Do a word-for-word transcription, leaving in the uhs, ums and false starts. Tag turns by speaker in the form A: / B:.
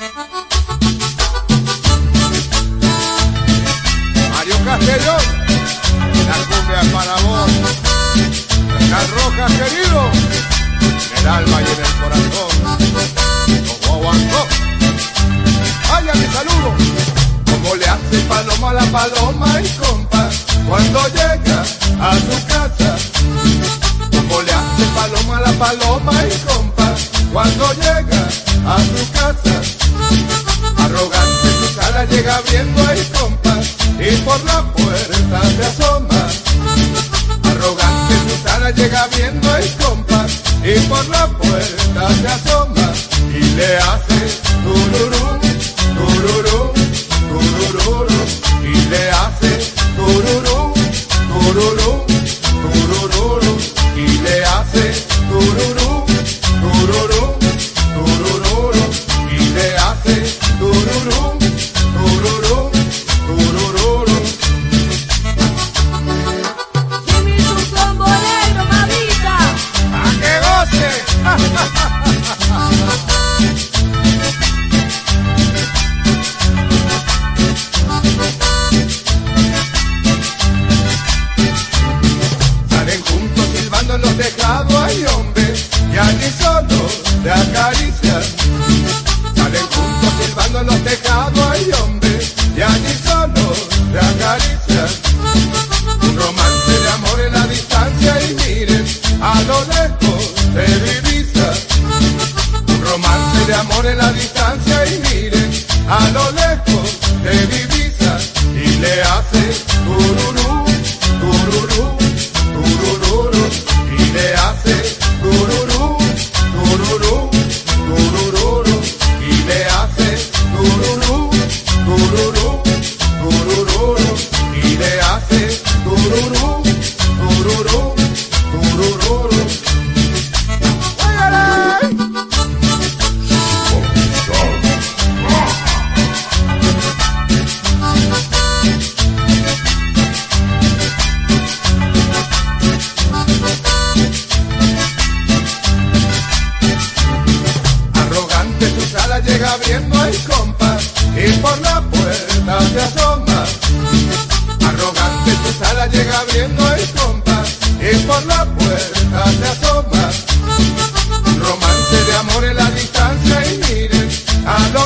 A: Mario Castellón, la cumbia es para vos. Las rojas, querido, en el alma y en el corazón. Como aguantó. Vaya mi saludo. Como le hace paloma a la paloma y compa cuando llega a su casa. Como le hace paloma a la paloma y compa cuando llega a su casa. Arrogante su cara llega abriendo ahí compa y por la puerta se asoma. Arrogante su cara llega abriendo ahí compa y por la puerta se asoma. Y le hace tururú, tururú, tururú. Y le hace tururú, tururú, tururú. Y le hace tururú, tururú, tururú. Y le hace tururú, tururú, tururú.
B: Jimmy, tu tamborero, mamita.
A: ¡A que goce! Salen juntos silbando en los tejados, ay hombre, y allí solo te acarician. Salen juntos silbando en los tejados, ay hombre, y allí solo te acarician. Un romance de amor en la distancia y miren a lo lejos se divisa. Un romance de amor en la distancia y miren a lo lejos se divisa. Y le hace tururú, tururú, tururú. Y le hace tururú, tururú, tururú. Y le hace tururú, tururú, tururú. Y le hace tururú, tururú, tururú. ¡Óyale! Arrogante su sala llega abriendo el compa y por la puerta se asoma. Arrogante su sala llega abriendo el compa y por la puerta se asoma. Un romance de amor en la distancia y miren a lo